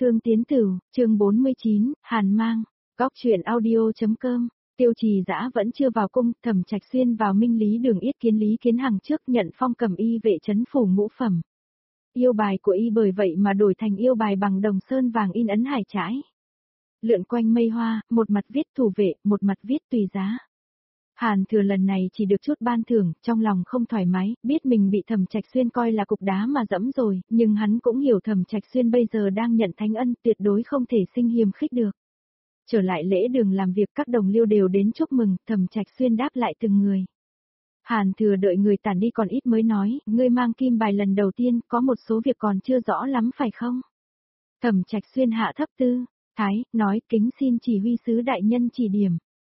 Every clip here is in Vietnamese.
Thương Tiến Tửu, chương 49, Hàn Mang, Góc truyện audio.com. Tiêu Trì Dã vẫn chưa vào cung, Thẩm Trạch Xuyên vào Minh Lý Đường yết kiến Lý Kiến Hằng trước nhận phong cầm y vệ trấn phủ ngũ phẩm. Yêu bài của y bởi vậy mà đổi thành yêu bài bằng đồng sơn vàng in ấn hải trãi. Lượn quanh mây hoa, một mặt viết thủ vệ, một mặt viết tùy giá. Hàn Thừa lần này chỉ được chút ban thưởng, trong lòng không thoải mái, biết mình bị Thẩm Trạch Xuyên coi là cục đá mà dẫm rồi, nhưng hắn cũng hiểu Thẩm Trạch Xuyên bây giờ đang nhận thánh ân, tuyệt đối không thể sinh hiềm khích được. Trở lại lễ đường làm việc, các đồng liêu đều đến chúc mừng, Thẩm Trạch Xuyên đáp lại từng người. Hàn Thừa đợi người tản đi còn ít mới nói, ngươi mang kim bài lần đầu tiên, có một số việc còn chưa rõ lắm phải không? Thẩm Trạch Xuyên hạ thấp tư, thái, nói kính xin chỉ huy sứ đại nhân chỉ điểm.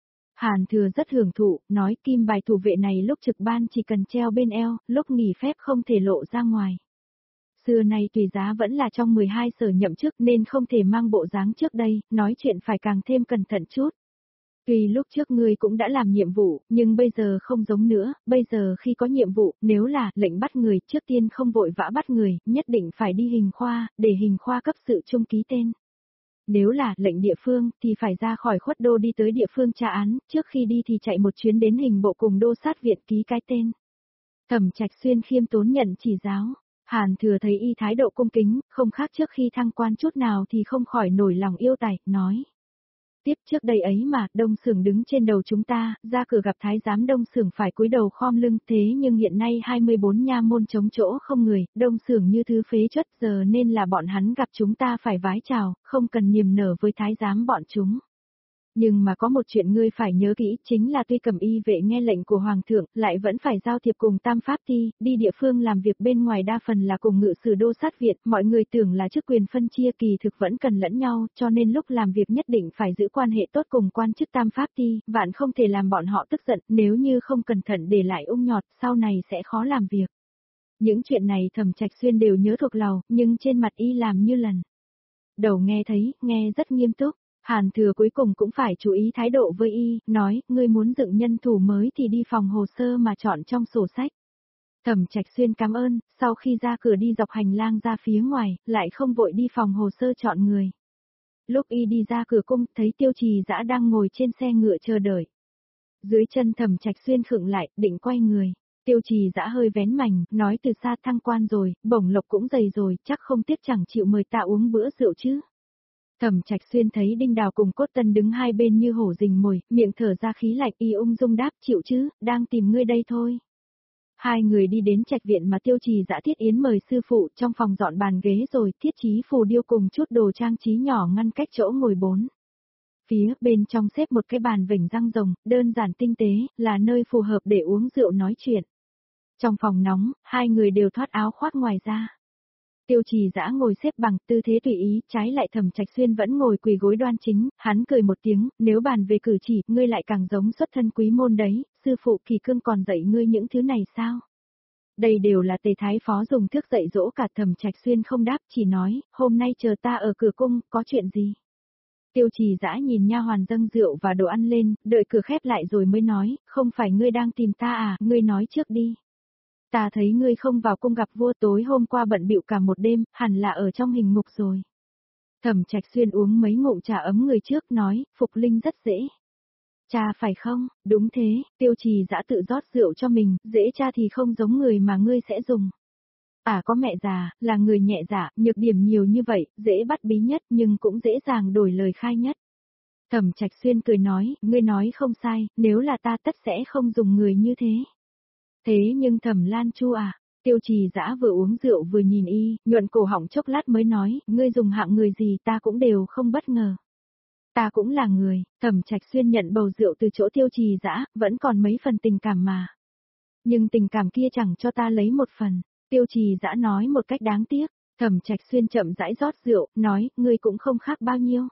Hàn Thừa rất hưởng thụ, nói kim bài thủ vệ này lúc trực ban chỉ cần treo bên eo, lúc nghỉ phép không thể lộ ra ngoài. Xưa nay tùy giá vẫn là trong 12 sở nhậm chức nên không thể mang bộ dáng trước đây, nói chuyện phải càng thêm cẩn thận chút. Tuy lúc trước ngươi cũng đã làm nhiệm vụ, nhưng bây giờ không giống nữa, bây giờ khi có nhiệm vụ, nếu là lệnh bắt người, trước tiên không vội vã bắt người, nhất định phải đi hình khoa, để hình khoa cấp sự chung ký tên. Nếu là lệnh địa phương, thì phải ra khỏi khuất đô đi tới địa phương tra án, trước khi đi thì chạy một chuyến đến hình bộ cùng đô sát viện ký cái tên. Thẩm Trạch Xuyên khiêm tốn nhận chỉ giáo. Hàn Thừa thấy y thái độ cung kính, không khác trước khi thăng quan chút nào thì không khỏi nổi lòng yêu tài, nói. Tiếp trước đây ấy mà, Đông Xưởng đứng trên đầu chúng ta, ra cửa gặp thái giám Đông Xưởng phải cúi đầu khom lưng, thế nhưng hiện nay 24 nha môn trống chỗ không người, Đông Xưởng như thứ phế chất giờ nên là bọn hắn gặp chúng ta phải vái chào, không cần niềm nở với thái giám bọn chúng. Nhưng mà có một chuyện ngươi phải nhớ kỹ, chính là tuy cầm y vệ nghe lệnh của Hoàng thượng, lại vẫn phải giao thiệp cùng Tam Pháp Ti, đi địa phương làm việc bên ngoài đa phần là cùng ngự sử đô sát viện, mọi người tưởng là chức quyền phân chia kỳ thực vẫn cần lẫn nhau, cho nên lúc làm việc nhất định phải giữ quan hệ tốt cùng quan chức Tam Pháp Ti, vạn không thể làm bọn họ tức giận, nếu như không cẩn thận để lại ung nhọt, sau này sẽ khó làm việc. Những chuyện này Thẩm Trạch Xuyên đều nhớ thuộc lòng, nhưng trên mặt y làm như lần đầu nghe thấy, nghe rất nghiêm túc. Hàn Thừa cuối cùng cũng phải chú ý thái độ với y, nói, ngươi muốn dựng nhân thủ mới thì đi phòng hồ sơ mà chọn trong sổ sách. Thẩm Trạch Xuyên cảm ơn, sau khi ra cửa đi dọc hành lang ra phía ngoài, lại không vội đi phòng hồ sơ chọn người. Lúc y đi ra cửa cung, thấy Tiêu Trì Dã đang ngồi trên xe ngựa chờ đợi. Dưới chân Thẩm Trạch Xuyên khựng lại, định quay người. Tiêu Trì Dã hơi vén mành, nói từ xa thăng quan rồi, bổng lộc cũng dày rồi, chắc không tiếp chẳng chịu mời ta uống bữa rượu chứ. Thẩm Trạch Xuyên thấy Đinh Đào cùng Cốt Tân đứng hai bên như hổ rình mồi, miệng thở ra khí lạnh, y ung dung đáp, chịu chứ, đang tìm ngươi đây thôi. Hai người đi đến trạch viện mà Tiêu Trì Dã thiết yến mời sư phụ, trong phòng dọn bàn ghế rồi, thiết chí phù điêu cùng chút đồ trang trí nhỏ ngăn cách chỗ ngồi bốn. Phía bên trong xếp một cái bàn vểnh răng rồng, đơn giản tinh tế, là nơi phù hợp để uống rượu nói chuyện. Trong phòng nóng, hai người đều thoát áo khoác ngoài ra. Tiêu Trì Dã ngồi xếp bằng, tư thế tùy ý, trái lại Thẩm Trạch Xuyên vẫn ngồi quỳ gối đoan chính, hắn cười một tiếng, nếu bàn về cử chỉ, ngươi lại càng giống xuất thân quý môn đấy, sư phụ Kỳ Cương còn dạy ngươi những thứ này sao? Đây đều là Tề Thái Phó dùng thước dạy dỗ cả. Thẩm Trạch Xuyên không đáp, chỉ nói, hôm nay chờ ta ở cửa cung, có chuyện gì? Tiêu Trì Dã nhìn nha hoàn dâng rượu và đồ ăn lên, đợi cửa khép lại rồi mới nói, không phải ngươi đang tìm ta à, ngươi nói trước đi. Ta thấy ngươi không vào cung gặp vua, tối hôm qua bận bịu cả một đêm, hẳn là ở trong hình ngục rồi. Thẩm Trạch Xuyên uống mấy ngụm trà ấm người trước nói, phục linh rất dễ. Cha phải không? Đúng thế, Tiêu Trì Dã tự rót rượu cho mình, dễ cha thì không giống người mà ngươi sẽ dùng. Có mẹ già, là người nhẹ dạ, nhược điểm nhiều như vậy, dễ bắt bí nhất nhưng cũng dễ dàng đổi lời khai nhất. Thẩm Trạch Xuyên cười nói, ngươi nói không sai, nếu là ta tất sẽ không dùng người như thế. Thế nhưng Thẩm Lan Chu à, Tiêu Trì Dã vừa uống rượu vừa nhìn y, nhuận cổ họng chốc lát mới nói, ngươi dùng hạng người gì ta cũng đều không bất ngờ. Ta cũng là người, Thẩm Trạch Xuyên nhận bầu rượu từ chỗ Tiêu Trì Dã, vẫn còn mấy phần tình cảm mà. Nhưng tình cảm kia chẳng cho ta lấy một phần, Tiêu Trì Dã nói một cách đáng tiếc. Thẩm Trạch Xuyên chậm rãi rót rượu, nói, ngươi cũng không khác bao nhiêu.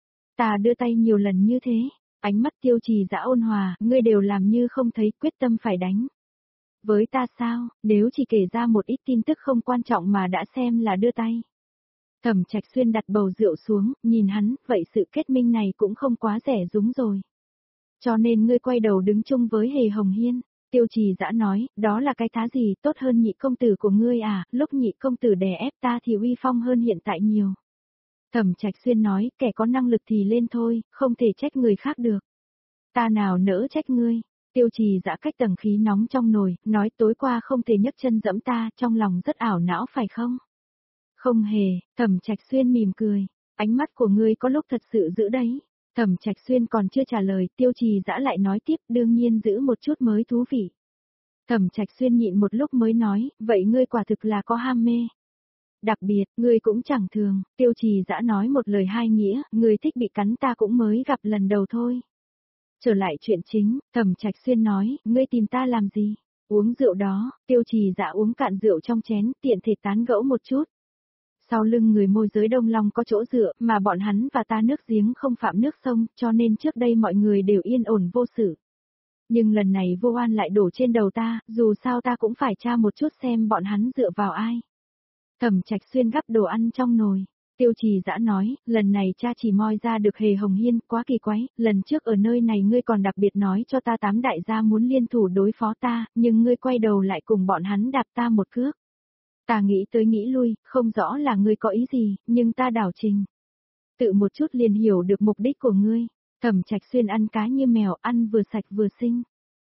Ta đưa tay nhiều lần như thế, ánh mắt Tiêu Trì Dã ôn hòa, ngươi đều làm như không thấy, quyết tâm phải đánh. Với ta sao, nếu chỉ kể ra một ít tin tức không quan trọng mà đã xem là đưa tay. Thẩm Trạch Xuyên đặt bầu rượu xuống, nhìn hắn, vậy sự kết minh này cũng không quá rẻ rúng rồi. Cho nên ngươi quay đầu đứng chung với Hề Hồng Hiên. Tiêu Trì Dã nói, đó là cái thá gì tốt hơn nhị công tử của ngươi à, lúc nhị công tử đè ép ta thì uy phong hơn hiện tại nhiều. Thẩm Trạch Xuyên nói, kẻ có năng lực thì lên thôi, không thể trách người khác được. Ta nào nỡ trách ngươi. Tiêu Trì Dã cách tầng khí nóng trong nồi, nói tối qua không thể nhấc chân dẫm ta, trong lòng rất ảo não phải không? Không hề, Thẩm Trạch Xuyên mỉm cười, ánh mắt của ngươi có lúc thật sự dữ đấy. Thẩm Trạch Xuyên còn chưa trả lời, Tiêu Trì Dã lại nói tiếp, đương nhiên giữ một chút mới thú vị. Thẩm Trạch Xuyên nhịn một lúc mới nói, vậy ngươi quả thực là có ham mê. Đặc biệt, ngươi cũng chẳng thường, Tiêu Trì Dã nói một lời hai nghĩa, ngươi thích bị cắn ta cũng mới gặp lần đầu thôi. Trở lại chuyện chính, Thẩm Trạch Xuyên nói, ngươi tìm ta làm gì? Uống rượu đó, Tiêu Trì Dã uống cạn rượu trong chén, tiện thể tán gẫu một chút. Sau lưng người môi giới Đông Long có chỗ dựa, mà bọn hắn và ta nước giếng không phạm nước sông, cho nên trước đây mọi người đều yên ổn vô sự. Nhưng lần này vô oan lại đổ trên đầu ta, dù sao ta cũng phải tra một chút xem bọn hắn dựa vào ai. Thẩm Trạch Xuyên gắp đồ ăn trong nồi. Tiêu Trì Dã nói, lần này cha chỉ moi ra được Hề Hồng Hiên, quá kỳ quái, lần trước ở nơi này ngươi còn đặc biệt nói cho ta 8 đại gia muốn liên thủ đối phó ta, nhưng ngươi quay đầu lại cùng bọn hắn đạp ta một cước. Ta nghĩ tới nghĩ lui, không rõ là ngươi có ý gì, nhưng ta đảo trình. Tự một chút liền hiểu được mục đích của ngươi. Thẩm Trạch Xuyên ăn cá như mèo, ăn vừa sạch vừa xinh.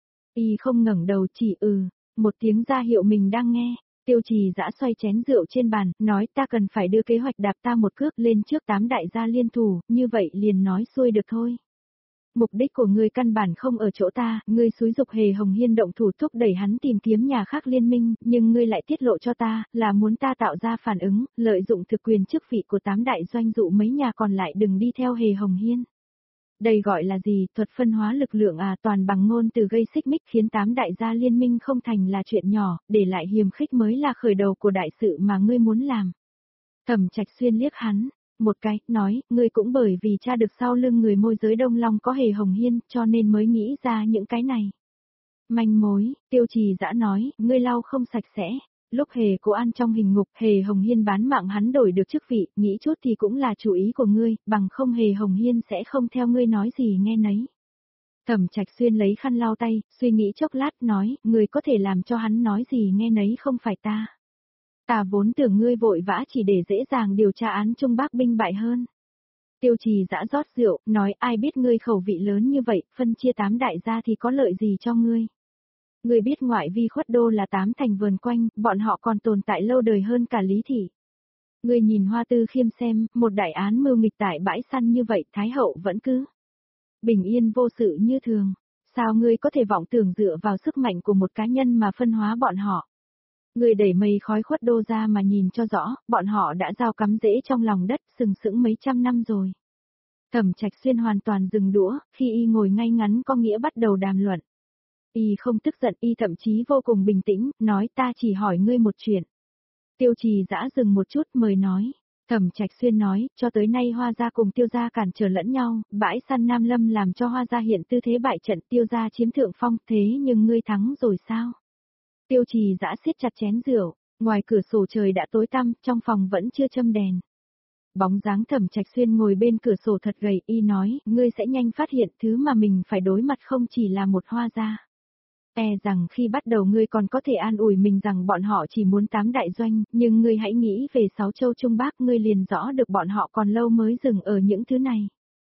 Y không ngẩng đầu chỉ một tiếng ra hiệu mình đang nghe. Tiêu Trì Dã xoay chén rượu trên bàn, nói ta cần phải đưa kế hoạch đạp ta một cước lên trước 8 đại gia liên thủ, như vậy liền nói xuôi được thôi. Mục đích của ngươi căn bản không ở chỗ ta, ngươi xúi dục Hề Hồng Hiên động thủ thúc đẩy hắn tìm kiếm nhà khác liên minh, nhưng ngươi lại tiết lộ cho ta, là muốn ta tạo ra phản ứng, lợi dụng thực quyền chức vị của 8 đại doanh dụ mấy nhà còn lại đừng đi theo Hề Hồng Hiên. Đây gọi là gì, thuật phân hóa lực lượng à, toàn bằng ngôn từ gây xích mích khiến 8 đại gia liên minh không thành là chuyện nhỏ, để lại hiềm khích mới là khởi đầu của đại sự mà ngươi muốn làm. Thẩm Trạch Xuyên liếc hắn, một cái, nói, ngươi cũng bởi vì cha được sau lưng người môi giới Đông Long có Hề Hồng Hiên, cho nên mới nghĩ ra những cái này. Manh mối, Tiêu Trì Dã nói, ngươi lau không sạch sẽ. Lúc Hề Cố An trong hình ngục, Hề Hồng Hiên bán mạng hắn đổi được chức vị, nghĩ chút thì cũng là chủ ý của ngươi, bằng không Hề Hồng Hiên sẽ không theo ngươi nói gì nghe nấy. Thẩm Trạch Xuyên lấy khăn lau tay, suy nghĩ chốc lát nói, ngươi có thể làm cho hắn nói gì nghe nấy không phải ta. Ta vốn tưởng ngươi vội vã chỉ để dễ dàng điều tra án Trung Bắc binh bại hơn. Tiêu Trì Dã rót rượu, nói ai biết ngươi khẩu vị lớn như vậy, phân chia 8 đại gia thì có lợi gì cho ngươi. Ngươi biết ngoại vi Khuất Đô là 8 thành vườn quanh, bọn họ còn tồn tại lâu đời hơn cả Lý Thị. Ngươi nhìn Hoa Tư Khiêm xem, một đại án mưu nghịch tại bãi săn như vậy, Thái Hậu vẫn cứ bình yên vô sự như thường. Sao ngươi có thể vọng tưởng dựa vào sức mạnh của một cá nhân mà phân hóa bọn họ? Ngươi đẩy mây khói Khuất Đô ra mà nhìn cho rõ, bọn họ đã gieo cắm rễ trong lòng đất sừng sững mấy trăm năm rồi. Thẩm Trạch Xuyên hoàn toàn dừng đũa, khi y ngồi ngay ngắn có nghĩa bắt đầu đàm luận. Y không tức giận, y thậm chí vô cùng bình tĩnh, nói ta chỉ hỏi ngươi một chuyện. Tiêu Trì Dã dừng một chút mời nói. Thẩm Trạch Xuyên nói, cho tới nay Hoa gia cùng Tiêu gia cản trở lẫn nhau, bãi săn Nam Lâm làm cho Hoa gia hiện tư thế bại trận, Tiêu gia chiếm thượng phong, thế nhưng ngươi thắng rồi sao? Tiêu Trì Dã siết chặt chén rượu, ngoài cửa sổ trời đã tối tăm, trong phòng vẫn chưa châm đèn. Bóng dáng Thẩm Trạch Xuyên ngồi bên cửa sổ thật gầy, y nói, ngươi sẽ nhanh phát hiện thứ mà mình phải đối mặt không chỉ là một Hoa gia. Rằng khi bắt đầu ngươi còn có thể an ủi mình rằng bọn họ chỉ muốn 8 đại doanh, nhưng ngươi hãy nghĩ về 6 châu Trung Bắc, ngươi liền rõ được bọn họ còn lâu mới dừng ở những thứ này.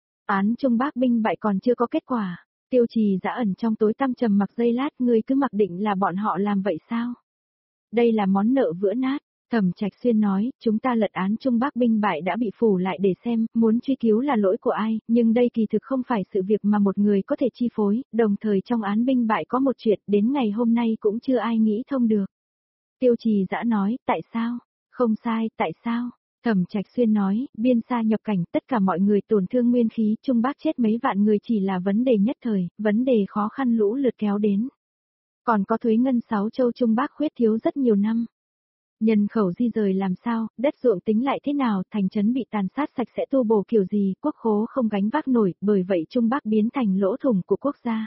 Án Trung Bắc binh bại còn chưa có kết quả. Tiêu Trì Dã ẩn trong tối tăm trầm mặc giây lát, ngươi cứ mặc định là bọn họ làm vậy sao? Đây là món nợ vữa nát. Thẩm Trạch Xuyên nói, chúng ta lật án Trung Bắc binh bại đã bị phủ lại để xem, muốn truy cứu là lỗi của ai, nhưng đây kỳ thực không phải sự việc mà một người có thể chi phối, đồng thời trong án binh bại có một chuyện đến ngày hôm nay cũng chưa ai nghĩ thông được. Tiêu Trì Dã nói, tại sao? Không sai, tại sao? Thẩm Trạch Xuyên nói, biên xa nhập cảnh, tất cả mọi người tổn thương nguyên khí, Trung Bắc chết mấy vạn người chỉ là vấn đề nhất thời, vấn đề khó khăn lũ lượt kéo đến. Còn có thuế ngân 6 châu Trung Bắc khuyết thiếu rất nhiều năm. Nhân khẩu di rời làm sao, đất ruộng tính lại thế nào, thành trấn bị tàn sát sạch sẽ tu bổ kiểu gì, quốc khố không gánh vác nổi, bởi vậy Trung Bắc biến thành lỗ thủng của quốc gia.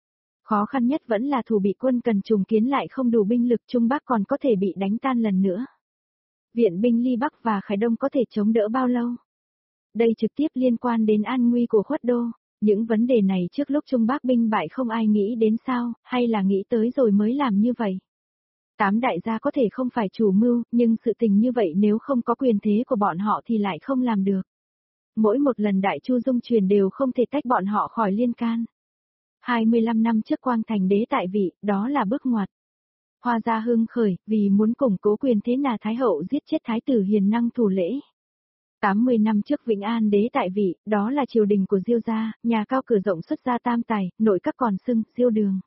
Khó khăn nhất vẫn là thủ bị quân cần trùng kiến lại không đủ binh lực, Trung Bắc còn có thể bị đánh tan lần nữa. Viện binh Ly Bắc và Khải Đông có thể chống đỡ bao lâu? Đây trực tiếp liên quan đến an nguy của Khuất Đô. Những vấn đề này trước lúc Trung Bắc binh bại không ai nghĩ đến sao, hay là nghĩ tới rồi mới làm như vậy? 8 đại gia có thể không phải chủ mưu, nhưng sự tình như vậy nếu không có quyền thế của bọn họ thì lại không làm được. mỗi một lần Đại Chu dung truyền đều không thể tách bọn họ khỏi liên can. 25 năm trước Quang Thành đế tại vị, đó là bước ngoặt. Hoa gia hưng khởi, vì muốn củng cố quyền thế Na Thái Hậu giết chết Thái tử hiền năng thủ lễ. 80 năm trước Vĩnh An đế tại vị, đó là triều đình của Diêu gia, nhà cao cửa rộng xuất gia tam tài, nội các còn xưng, Diêu đường.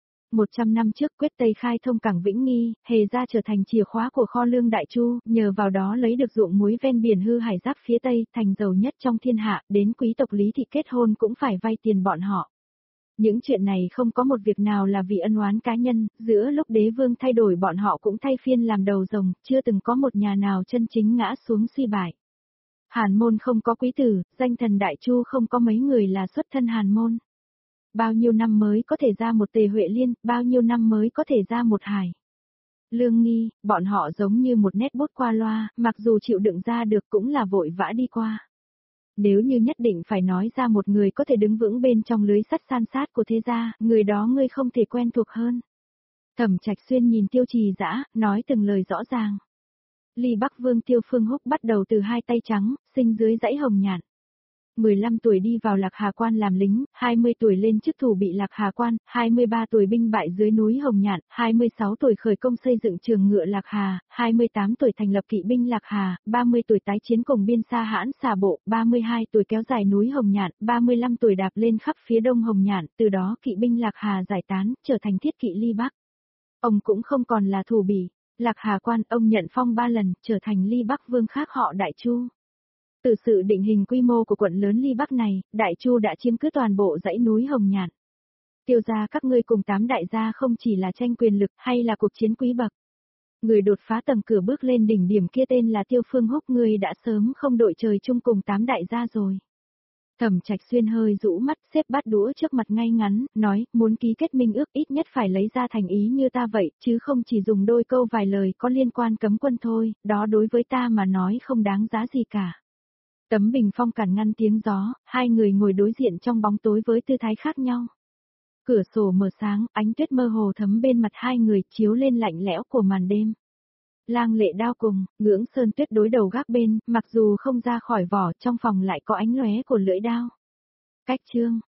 100 năm trước quyết Tây khai thông cảng Vĩnh Nghi, Hề gia trở thành chìa khóa của kho lương Đại Chu, nhờ vào đó lấy được ruộng muối ven biển Hư Hải giáp phía Tây, thành giàu nhất trong thiên hạ, đến quý tộc Lý Thị kết hôn cũng phải vay tiền bọn họ. Những chuyện này không có một việc nào là vì ân oán cá nhân, giữa lúc đế vương thay đổi bọn họ cũng thay phiên làm đầu rồng, chưa từng có một nhà nào chân chính ngã xuống suy bại. Hàn môn không có quý tử, danh thần Đại Chu không có mấy người là xuất thân Hàn môn. Bao nhiêu năm mới có thể ra một Tề Huệ Liên, bao nhiêu năm mới có thể ra một Hải Lương Nghi, bọn họ giống như một nét bút qua loa, mặc dù chịu đựng ra được cũng là vội vã đi qua. Nếu như nhất định phải nói ra một người có thể đứng vững bên trong lưới sắt san sát của thế gia, người đó ngươi không thể quen thuộc hơn. Thẩm Trạch Xuyên nhìn Tiêu Trì Dã, nói từng lời rõ ràng. Ly Bắc Vương Tiêu Phương Húc bắt đầu từ hai tay trắng, sinh dưới dãy hồng nhạn. 15 tuổi đi vào Lạc Hà Quan làm lính, 20 tuổi lên chức thủ bị Lạc Hà Quan, 23 tuổi binh bại dưới núi Hồng Nhạn, 26 tuổi khởi công xây dựng trường ngựa Lạc Hà, 28 tuổi thành lập kỵ binh Lạc Hà, 30 tuổi tái chiến cùng biên Sa Hãn xà bộ, 32 tuổi kéo dài núi Hồng Nhạn, 35 tuổi đạp lên khắp phía đông Hồng Nhạn, từ đó kỵ binh Lạc Hà giải tán, trở thành thiết kỵ Ly Bắc. Ông cũng không còn là thủ bỉ, Lạc Hà Quan, ông nhận phong 3 lần, trở thành Ly Bắc Vương khác họ Đại Chu. Từ sự định hình quy mô của quận lớn Ly Bắc này, Đại Chu đã chiếm cứ toàn bộ dãy núi Hồng Nhạn. Tiêu gia các ngươi cùng 8 đại gia không chỉ là tranh quyền lực hay là cuộc chiến quý bậc. Người đột phá tầng cửa bước lên đỉnh điểm kia tên là Tiêu Phương Húc, ngươi đã sớm không đội trời chung cùng 8 đại gia rồi. Thẩm Trạch Xuyên hơi rũ mắt xếp bát đũa trước mặt ngay ngắn, nói, muốn ký kết minh ước ít nhất phải lấy ra thành ý như ta vậy, chứ không chỉ dùng đôi câu vài lời có liên quan cấm quân thôi, đó đối với ta mà nói không đáng giá gì cả. Tấm bình phong cản ngăn tiếng gió, hai người ngồi đối diện trong bóng tối với tư thái khác nhau. Cửa sổ mở sáng, ánh tuyết mơ hồ thấm bên mặt hai người, chiếu lên lạnh lẽo của màn đêm. Lang Lệ đao cùng, Ngưỡng Sơn Tuyết đối đầu gác bên, mặc dù không ra khỏi vỏ, trong phòng lại có ánh lóe của lưỡi đao. Cách chương